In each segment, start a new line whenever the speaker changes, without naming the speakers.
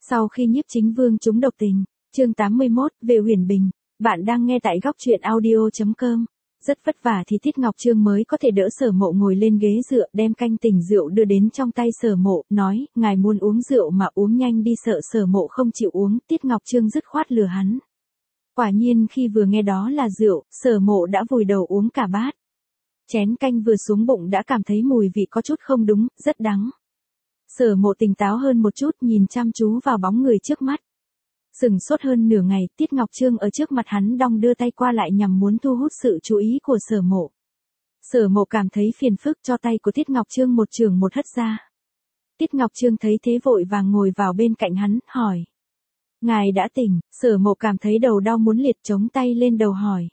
Sau khi Nhiếp Chính Vương trúng độc tình, chương 81, về Huyền Bình, bạn đang nghe tại góc truyện audio.com. Rất vất vả thì Tiết Ngọc Trương mới có thể đỡ Sở Mộ ngồi lên ghế dựa, đem canh tỉnh rượu đưa đến trong tay Sở Mộ, nói, ngài muốn uống rượu mà uống nhanh đi, sợ Sở Mộ không chịu uống. Tiết Ngọc Trương dứt khoát lừa hắn. Quả nhiên khi vừa nghe đó là rượu, Sở Mộ đã vùi đầu uống cả bát. Chén canh vừa xuống bụng đã cảm thấy mùi vị có chút không đúng, rất đắng. Sở Mộ tỉnh táo hơn một chút, nhìn chăm chú vào bóng người trước mắt. Sừng sốt hơn nửa ngày, Tiết Ngọc Trương ở trước mặt hắn đong đưa tay qua lại nhằm muốn thu hút sự chú ý của Sở Mộ. Sở Mộ cảm thấy phiền phức, cho tay của Tiết Ngọc Trương một chưởng một hất ra. Tiết Ngọc Trương thấy thế vội vàng ngồi vào bên cạnh hắn, hỏi. Ngài đã tỉnh? Sở Mộ cảm thấy đầu đau muốn liệt, chống tay lên đầu hỏi.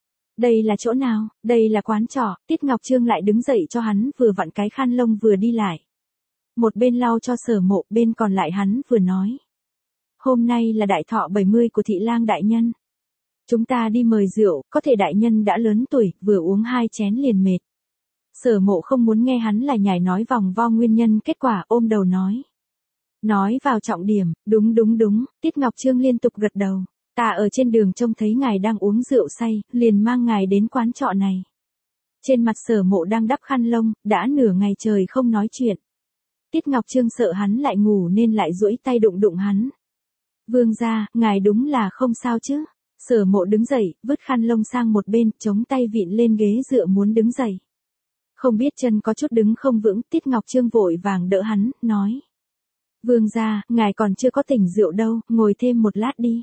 Đây là chỗ nào? Đây là quán trọ. Tiết Ngọc Trương lại đứng dậy cho hắn, vừa vặn cái khăn lông vừa đi lại. Một bên lau cho Sở Mộ, bên còn lại hắn vừa nói. Hôm nay là đại thọ 70 của thị lang đại nhân. Chúng ta đi mời rượu, có thể đại nhân đã lớn tuổi, vừa uống 2 chén liền mệt. Sở Mộ không muốn nghe hắn lải nhải nói vòng vo nguyên nhân kết quả, ôm đầu nói. Nói vào trọng điểm, đúng, Tiết Ngọc Trương liên tục gật đầu. Ta ở trên đường trông thấy ngài đang uống rượu say, liền mang ngài đến quán trọ này. Trên mặt Sở Mộ đang đắp khăn lông, đã nửa ngày trời không nói chuyện. Tiết Ngọc Trương sợ hắn lại ngủ nên lại duỗi tay đụng hắn. Vương gia, ngài đúng là không sao chứ? Sở Mộ đứng dậy, vứt khăn lông sang một bên, chống tay vịn lên ghế dựa muốn đứng dậy. Không biết chân có chút đứng không vững, Tiết Ngọc Trương vội vàng đỡ hắn, nói. Vương gia, ngài còn chưa có tỉnh rượu đâu, ngồi thêm một lát đi.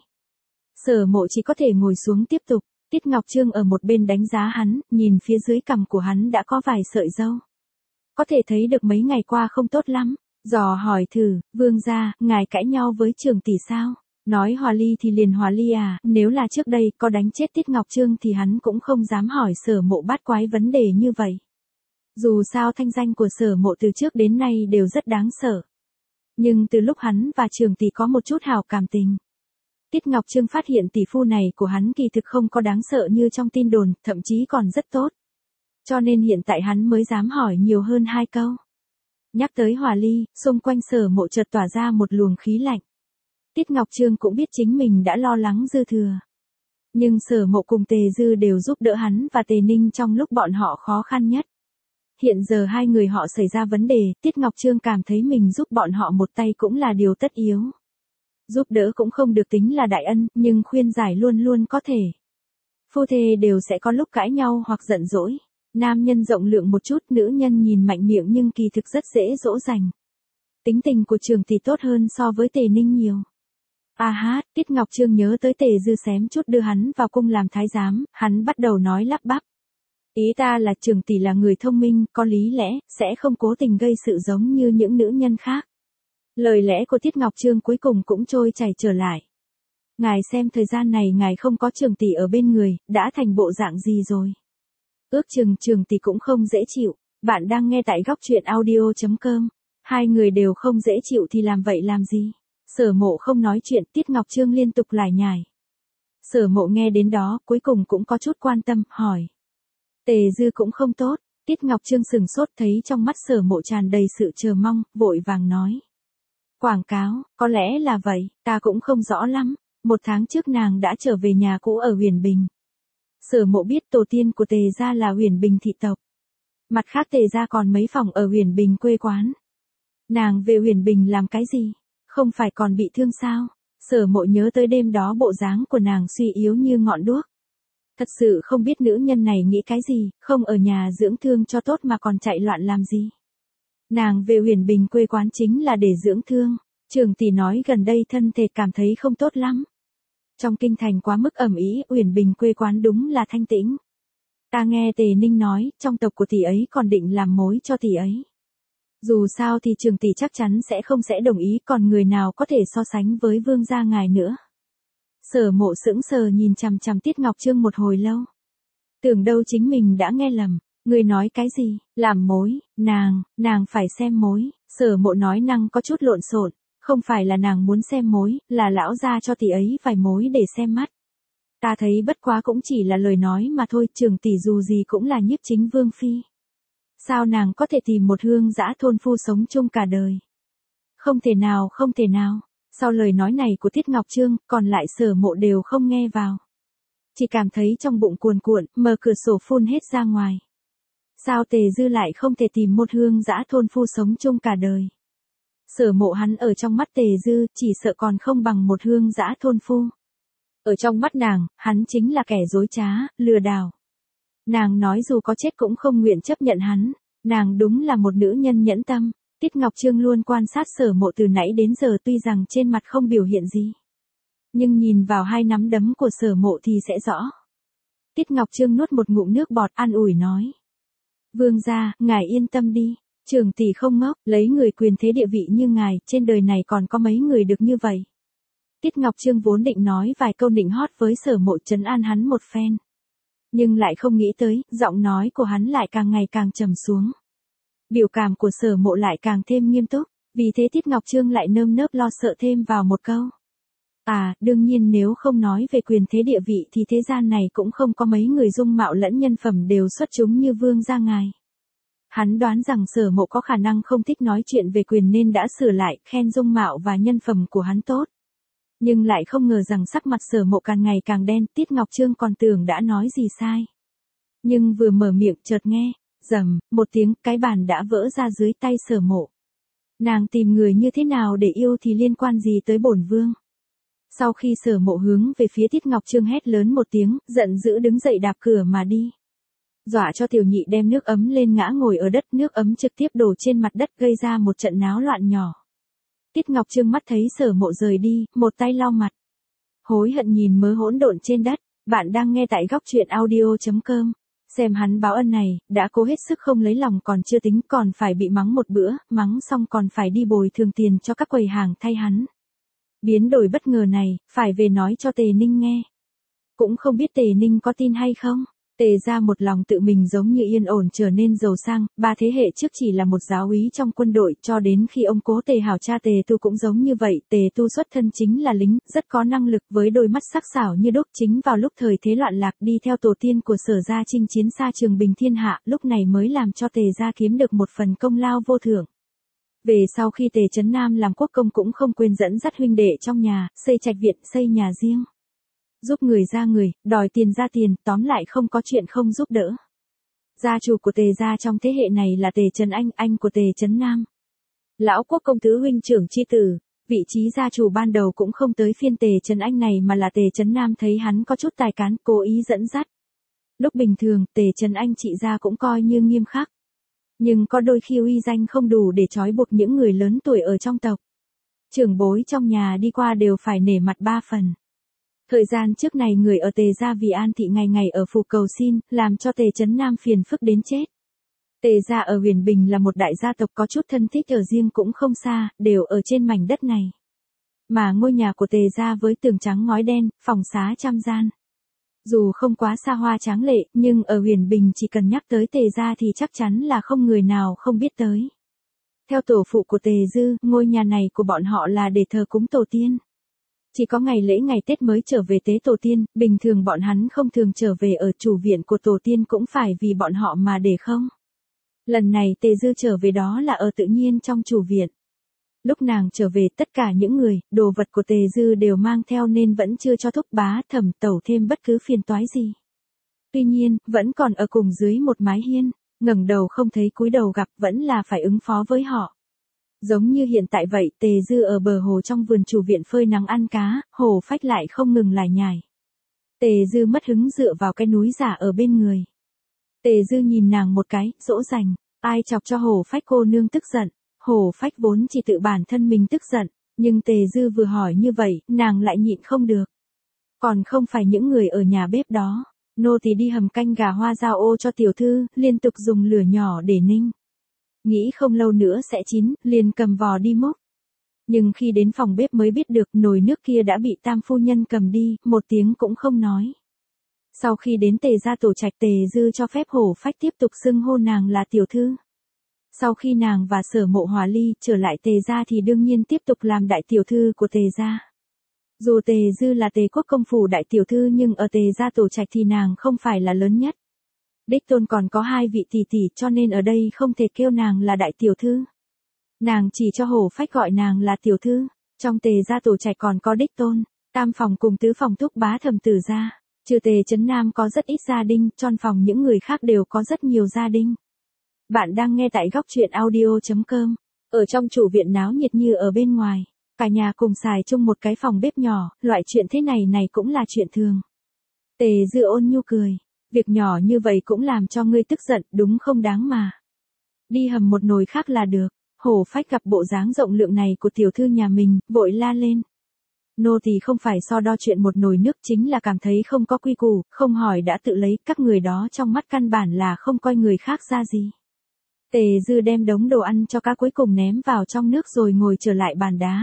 Sở Mộ chỉ có thể ngồi xuống tiếp tục. Tiết Ngọc Trương ở một bên đánh giá hắn, nhìn phía dưới cằm của hắn đã có vài sợi râu. Có thể thấy được mấy ngày qua không tốt lắm. Dò hỏi thử, vương gia, ngài cãi nhau với Trường tỷ sao? Nói hòa ly thì liền hòa ly à? Nếu là trước đây có đánh chết Tiết Ngọc Trương thì hắn cũng không dám hỏi Sở Mộ bát quái vấn đề như vậy. Dù sao thanh danh của Sở Mộ từ trước đến nay đều rất đáng sợ. Nhưng từ lúc hắn và Trường tỷ có một chút hảo cảm tình, Tiết Ngọc Trương phát hiện tỷ phu này của hắn kỳ thực không có đáng sợ như trong tin đồn, thậm chí còn rất tốt. Cho nên hiện tại hắn mới dám hỏi nhiều hơn 2 câu. Nhắc tới hòa ly, xung quanh Sở Mộ chợt tỏa ra một luồng khí lạnh. Tiết Ngọc Trương cũng biết chính mình đã lo lắng dư thừa. Nhưng Sở Mộ cùng Tề Dư đều giúp đỡ hắn và Tề Ninh trong lúc bọn họ khó khăn nhất. Hiện giờ hai người họ xảy ra vấn đề, Tiết Ngọc Trương cảm thấy mình giúp bọn họ một tay cũng là điều tất yếu. Giúp đỡ cũng không được tính là đại ân, nhưng khuyên giải luôn luôn có thể. Phu thê đều sẽ có lúc cãi nhau hoặc giận dỗi. Nam nhân rộng lượng một chút, nữ nhân nhìn mạnh miệng nhưng kỳ thực rất dễ dỗ dành. Tính tình của Trường tỷ tốt hơn so với Tề Ninh nhiều. Tiết Ngọc Trương nhớ tới Tề Dư xém chút đưa hắn vào cung làm thái giám, hắn bắt đầu nói lắp bắp. Ý ta là Trường tỷ là người thông minh, có lý lẽ, sẽ không cố tình gây sự giống như những nữ nhân khác. Lời lẽ của Tiết Ngọc Trương cuối cùng cũng trôi chảy trở lại. Ngài xem thời gian này ngài không có Trường tỷ ở bên người, đã thành bộ dạng gì rồi? Ước chừng Trường tỷ cũng không dễ chịu. Bạn đang nghe tại góc truyện audio.com. Hai người đều không dễ chịu thì làm vậy làm gì? Sở Mộ không nói chuyện, Tiết Ngọc Trương liên tục lải nhải. Sở Mộ nghe đến đó, cuối cùng cũng có chút quan tâm, hỏi. Tề Dư cũng không tốt. Tiết Ngọc Trương sừng sốt, thấy trong mắt Sở Mộ tràn đầy sự chờ mong, vội vàng nói. Quảng cáo, có lẽ là vậy, ta cũng không rõ lắm. 1 tháng trước nàng đã trở về nhà cũ ở Huyền Bình. Sở Mộ biết tổ tiên của Tề gia là Huyền Bình thị tộc. Mặt khác Tề gia còn mấy phòng ở Huyền Bình quê quán. Nàng về Huyền Bình làm cái gì? Không phải còn bị thương sao? Sở Mộ nhớ tới đêm đó bộ dáng của nàng suy yếu như ngọn đuốc. Thật sự không biết nữ nhân này nghĩ cái gì, không ở nhà dưỡng thương cho tốt mà còn chạy loạn làm gì. Nàng về Huyền Bình quê quán chính là để dưỡng thương. Trường tỷ nói gần đây thân thể cảm thấy không tốt lắm. Trong kinh thành quá mức ầm ĩ, Huyền Bình quê quán đúng là thanh tĩnh. Ta nghe Tề Ninh nói, trong tộc của tỷ ấy còn định làm mối cho tỷ ấy. Dù sao thì Trường tỷ chắc chắn sẽ đồng ý, còn người nào có thể so sánh với vương gia ngài nữa. Sở Mộ sững sờ nhìn chằm chằm Tiết Ngọc Trương một hồi lâu. Tưởng đâu chính mình đã nghe lầm. Người nói cái gì? Làm mối? Nàng phải xem mối. Sở Mộ nói năng có chút lộn xộn. Không phải là nàng muốn xem mối, là lão gia cho tỷ ấy vài mối để xem mắt. Ta thấy bất quá cũng chỉ là lời nói mà thôi, Trường tỷ dù gì cũng là Nhiếp Chính Vương phi. Sao nàng có thể tìm một hương dã thôn phu sống chung cả đời? Không thể nào. Sau lời nói này của Tiết Ngọc Trương, còn lại Sở Mộ đều không nghe vào. Chỉ cảm thấy trong bụng cuồn cuộn, mở cửa sổ phun hết ra ngoài. Sao Tề Dư lại không thể tìm một hương dã thôn phu sống chung cả đời? Sở Mộ hắn ở trong mắt Tề Dư, chỉ sợ còn không bằng một hương dã thôn phu. Ở trong mắt nàng, hắn chính là kẻ dối trá, lừa đảo. Nàng nói dù có chết cũng không nguyện chấp nhận hắn, nàng đúng là một nữ nhân nhẫn tâm. Tiết Ngọc Trương luôn quan sát Sở Mộ từ nãy đến giờ, tuy rằng trên mặt không biểu hiện gì, nhưng nhìn vào hai nắm đấm của Sở Mộ thì sẽ rõ. Tiết Ngọc Trương nuốt một ngụm nước bọt, an ủi nói: Vương gia, ngài yên tâm đi, Trưởng tỷ không ngốc, lấy người quyền thế địa vị như ngài, trên đời này còn có mấy người được như vậy. Tiết Ngọc Trương vốn định nói vài câu nịnh hót với Sở Mộ trấn an hắn một phen, nhưng lại không nghĩ tới, giọng nói của hắn lại càng ngày càng trầm xuống. Biểu cảm của Sở Mộ lại càng thêm nghiêm túc, vì thế Tiết Ngọc Trương lại nơm nớp lo sợ thêm vào một câu. Đương nhiên nếu không nói về quyền thế địa vị thì thế gian này cũng không có mấy người dung mạo lẫn nhân phẩm đều xuất chúng như vương gia ngài. Hắn đoán rằng Sở Mộ có khả năng không thích nói chuyện về quyền nên đã sửa lại, khen dung mạo và nhân phẩm của hắn tốt. Nhưng lại không ngờ rằng sắc mặt Sở Mộ càng ngày càng đen, Tiết Ngọc Trương còn tưởng đã nói gì sai. Nhưng vừa mở miệng chợt nghe, rầm, một tiếng, cái bàn đã vỡ ra dưới tay Sở Mộ. Nàng tìm người như thế nào để yêu thì liên quan gì tới bổn vương? Sau khi Sở Mộ hướng về phía Tiết Ngọc Trương hét lớn một tiếng, giận dữ đứng dậy đạp cửa mà đi. Dọa cho tiểu nhị đem nước ấm lên ngã ngồi ở đất, nước ấm trực tiếp đổ trên mặt đất gây ra một trận náo loạn nhỏ. Tiết Ngọc Trương mắt thấy Sở Mộ rời đi, một tay lau mặt. Hối hận nhìn mớ hỗn độn trên đất, bạn đang nghe tại góc truyện audio.com. Xem hắn báo ân này, đã cố hết sức không lấy lòng còn chưa tính còn phải bị mắng một bữa, mắng xong còn phải đi bồi thường tiền cho các quầy hàng thay hắn. Biến đổi bất ngờ này, phải về nói cho Tề Ninh nghe. Cũng không biết Tề Ninh có tin hay không. Tề gia một lòng tự mình giống như yên ổn trở nên giàu sang, 3 thế hệ trước chỉ là một giáo úy trong quân đội, cho đến khi ông cố Tề Hảo cha Tề Tu cũng giống như vậy. Tề Tu xuất thân chính là lính, rất có năng lực với đôi mắt sắc sảo như đúc. Chính vào lúc thời thế loạn lạc đi theo tổ tiên của Sở gia chinh chiến xa trường bình thiên hạ, lúc này mới làm cho Tề gia kiếm được một phần công lao vô thưởng. Về sau khi Tề Trấn Nam làm quốc công cũng không quên dẫn dắt huynh đệ trong nhà, xây trạch viện, xây nhà riêng. Giúp người ra người, đòi tiền ra tiền, tóm lại không có chuyện không giúp đỡ. Gia chủ của Tề gia trong thế hệ này là Tề Trấn anh của Tề Trấn Nam. Lão quốc công tứ huynh trưởng chi tử, vị trí gia chủ ban đầu cũng không tới phiên Tề Trấn Anh này mà là Tề Trấn Nam thấy hắn có chút tài cán, cố ý dẫn dắt. Lúc bình thường, Tề Trấn Anh trị gia cũng coi như nghiêm khắc. Nhưng có đôi khi uy danh không đủ để trói buộc những người lớn tuổi ở trong tộc. Trưởng bối trong nhà đi qua đều phải nể mặt 3 phần. Thời gian trước này người ở Tề gia vì An thị ngày ngày ở phủ cầu xin, làm cho Tề Trấn Nam phiền phức đến chết. Tề gia ở Huyền Bình là một đại gia tộc có chút thân thích ở riêng cũng không xa, đều ở trên mảnh đất này. Mà ngôi nhà của Tề gia với tường trắng ngói đen, phòng xá trăm gian. Dù không quá xa hoa tráng lệ, nhưng ở Huyền Bình chỉ cần nhắc tới Tề gia thì chắc chắn là không người nào không biết tới. Theo tổ phụ của Tề Dư, ngôi nhà này của bọn họ là để thờ cúng tổ tiên. Chỉ có ngày lễ ngày Tết mới trở về tế tổ tiên, bình thường bọn hắn không thường trở về ở chủ viện của tổ tiên cũng phải vì bọn họ mà để không. Lần này Tề Dư trở về đó là ở tự nhiên trong chủ viện. Lúc nàng trở về tất cả những người, đồ vật của Tề Dư đều mang theo nên vẫn chưa cho thúc bá thẩm tẩu thêm bất cứ phiền toái gì. Tuy nhiên, vẫn còn ở cùng dưới một mái hiên, ngẩng đầu không thấy cúi đầu gặp vẫn là phải ứng phó với họ. Giống như hiện tại vậy, Tề Dư ở bờ hồ trong vườn chủ viện phơi nắng ăn cá, Hồ Phách lại không ngừng lải nhải. Tề Dư mất hứng dựa vào cái núi giả ở bên người. Tề Dư nhìn nàng một cái, dỗ dành, ai chọc cho Hồ Phách cô nương tức giận. Hồ Phách vốn chỉ tự bản thân mình tức giận, nhưng Tề Dư vừa hỏi như vậy, nàng lại nhịn không được. Còn không phải những người ở nhà bếp đó, nô thì đi hầm canh gà hoa giao ô cho tiểu thư, liên tục dùng lửa nhỏ để ninh. Nghĩ không lâu nữa sẽ chín, liền cầm vò đi múc. Nhưng khi đến phòng bếp mới biết được nồi nước kia đã bị tam phu nhân cầm đi, một tiếng cũng không nói. Sau khi đến Tề gia tổ trạch, Tề Dư cho phép Hồ Phách tiếp tục xưng hô nàng là tiểu thư. Sau khi nàng và Sở Mộ hòa ly trở lại Tề gia thì đương nhiên tiếp tục làm đại tiểu thư của Tề gia. Dù Tề Dư là Tề quốc công phủ đại tiểu thư nhưng ở Tề gia tổ trạch thì nàng không phải là lớn nhất. Đích tôn còn có 2 vị tỷ tỷ cho nên ở đây không thể kêu nàng là đại tiểu thư. Nàng chỉ cho Hồ Phách gọi nàng là tiểu thư. Trong Tề gia tổ trạch còn có đích tôn, tam phòng cùng tứ phòng Thúc bá Thẩm tử gia. Trừ Tề Trấn Nam có rất ít gia đình, trong phòng những người khác đều có rất nhiều gia đình. Bạn đang nghe tại góc truyện audio.com. Ở trong chủ viện náo nhiệt như ở bên ngoài, cả nhà cùng xài chung một cái phòng bếp nhỏ, loại chuyện thế này cũng là chuyện thường. Tề Dư ôn nhu cười, việc nhỏ như vậy cũng làm cho ngươi tức giận, đúng không đáng mà. Đi hầm một nồi khác là được. Hổ Phách gặp bộ dáng rộng lượng này của tiểu thư nhà mình, vội la lên. Nô tỳ không phải so đo chuyện một nồi nước, chính là cảm thấy không có quy củ, không hỏi đã tự lấy, các người đó trong mắt căn bản là không coi người khác ra gì. Tề Dư đem đống đồ ăn cho cá cuối cùng ném vào trong nước rồi ngồi trở lại bàn đá.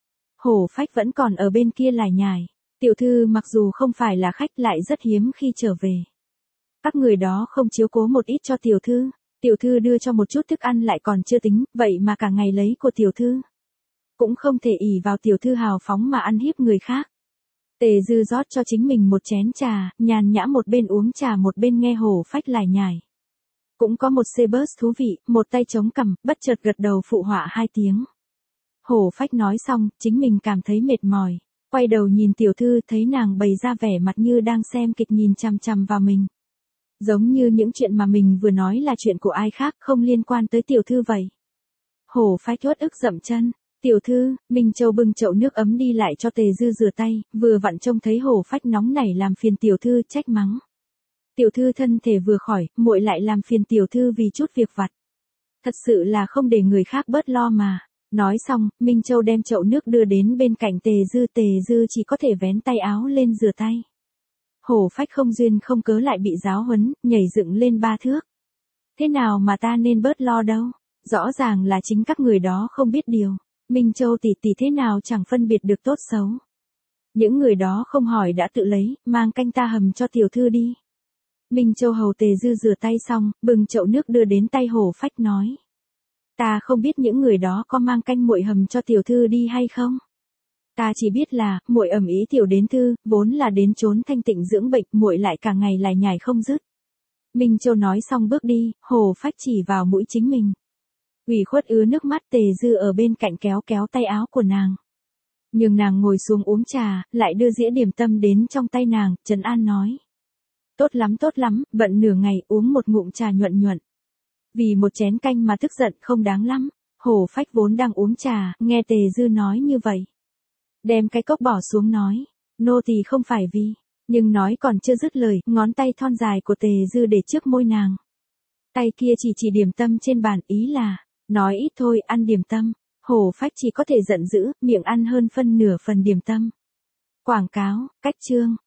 Hổ Phách vẫn còn ở bên kia lải nhải. Tiểu thư mặc dù không phải là khách lại rất hiếm khi trở về. Các người đó không chiếu cố một ít cho tiểu thư. Tiểu thư đưa cho một chút thức ăn lại còn chưa tính, vậy mà cả ngày lấy của tiểu thư. Cũng không thể ỷ vào tiểu thư hào phóng mà ăn hiếp người khác. Tề Dư rót cho chính mình một chén trà, nhàn nhã một bên uống trà một bên nghe Hổ Phách lải nhải. Cũng có một xê bớt thú vị, một tay chống cằm, bất chợt gật đầu phụ họa 2 tiếng. Hổ Phách nói xong, chính mình cảm thấy mệt mỏi, quay đầu nhìn tiểu thư thấy nàng bày ra vẻ mặt như đang xem kịch nhìn chằm chằm vào mình. Giống như những chuyện mà mình vừa nói là chuyện của ai khác không liên quan tới tiểu thư vậy. Hổ Phách uất ức dậm chân. Tiểu thư, Minh Châu bưng chậu nước ấm đi lại cho Tề Dư rửa tay, vừa vặn trông thấy Hổ Phách nóng nảy làm phiền tiểu thư trách mắng. Tiểu thư thân thể vừa khỏi, muội lại làm phiền tiểu thư vì chút việc vặt. Thật sự là không để người khác bớt lo mà. Nói xong, Minh Châu đem chậu nước đưa đến bên cạnh Tề Dư chỉ có thể vén tay áo lên rửa tay. Hổ Phách không duyên không cớ lại bị giáo huấn, nhảy dựng lên 3 thước. Thế nào mà ta nên bớt lo đâu, rõ ràng là chính các người đó không biết điều. Minh Châu tỷ tỷ thế nào chẳng phân biệt được tốt xấu. Những người đó không hỏi đã tự lấy, mang canh ta hầm cho tiểu thư đi. Minh Châu hầu Tề Dư rửa tay xong, bưng chậu nước đưa đến tay Hổ Phách nói. Ta không biết những người đó có mang canh muội hầm cho tiểu thư đi hay không. Ta chỉ biết là, muội ầm ý tiểu đến thư, vốn là đến trốn thanh tịnh dưỡng bệnh, muội lại cả ngày lải nhải không dứt. Minh Châu nói xong bước đi, Hổ Phách chỉ vào mũi chính mình. Ủy khuất ứa nước mắt. Tề Dư ở bên cạnh kéo tay áo của nàng. Nhưng nàng ngồi xuống uống trà, lại đưa dĩa điểm tâm đến trong tay nàng, trấn an nói. Tốt lắm, bận nửa ngày uống một ngụm trà nhuận nhuận. Vì một chén canh mà tức giận không đáng lắm. Hổ Phách vốn đang uống trà, nghe Tề Dư nói như vậy. Đem cái cốc bỏ xuống nói. Nô tỳ không phải vì. Nhưng nói còn chưa dứt lời, ngón tay thon dài của Tề Dư để trước môi nàng. Tay kia chỉ điểm tâm trên bàn, ý là. Nói ít thôi, ăn điểm tâm. Hổ Phách chỉ có thể giận dữ, miệng ăn hơn phân nửa phần điểm tâm. Quảng cáo, cách chương.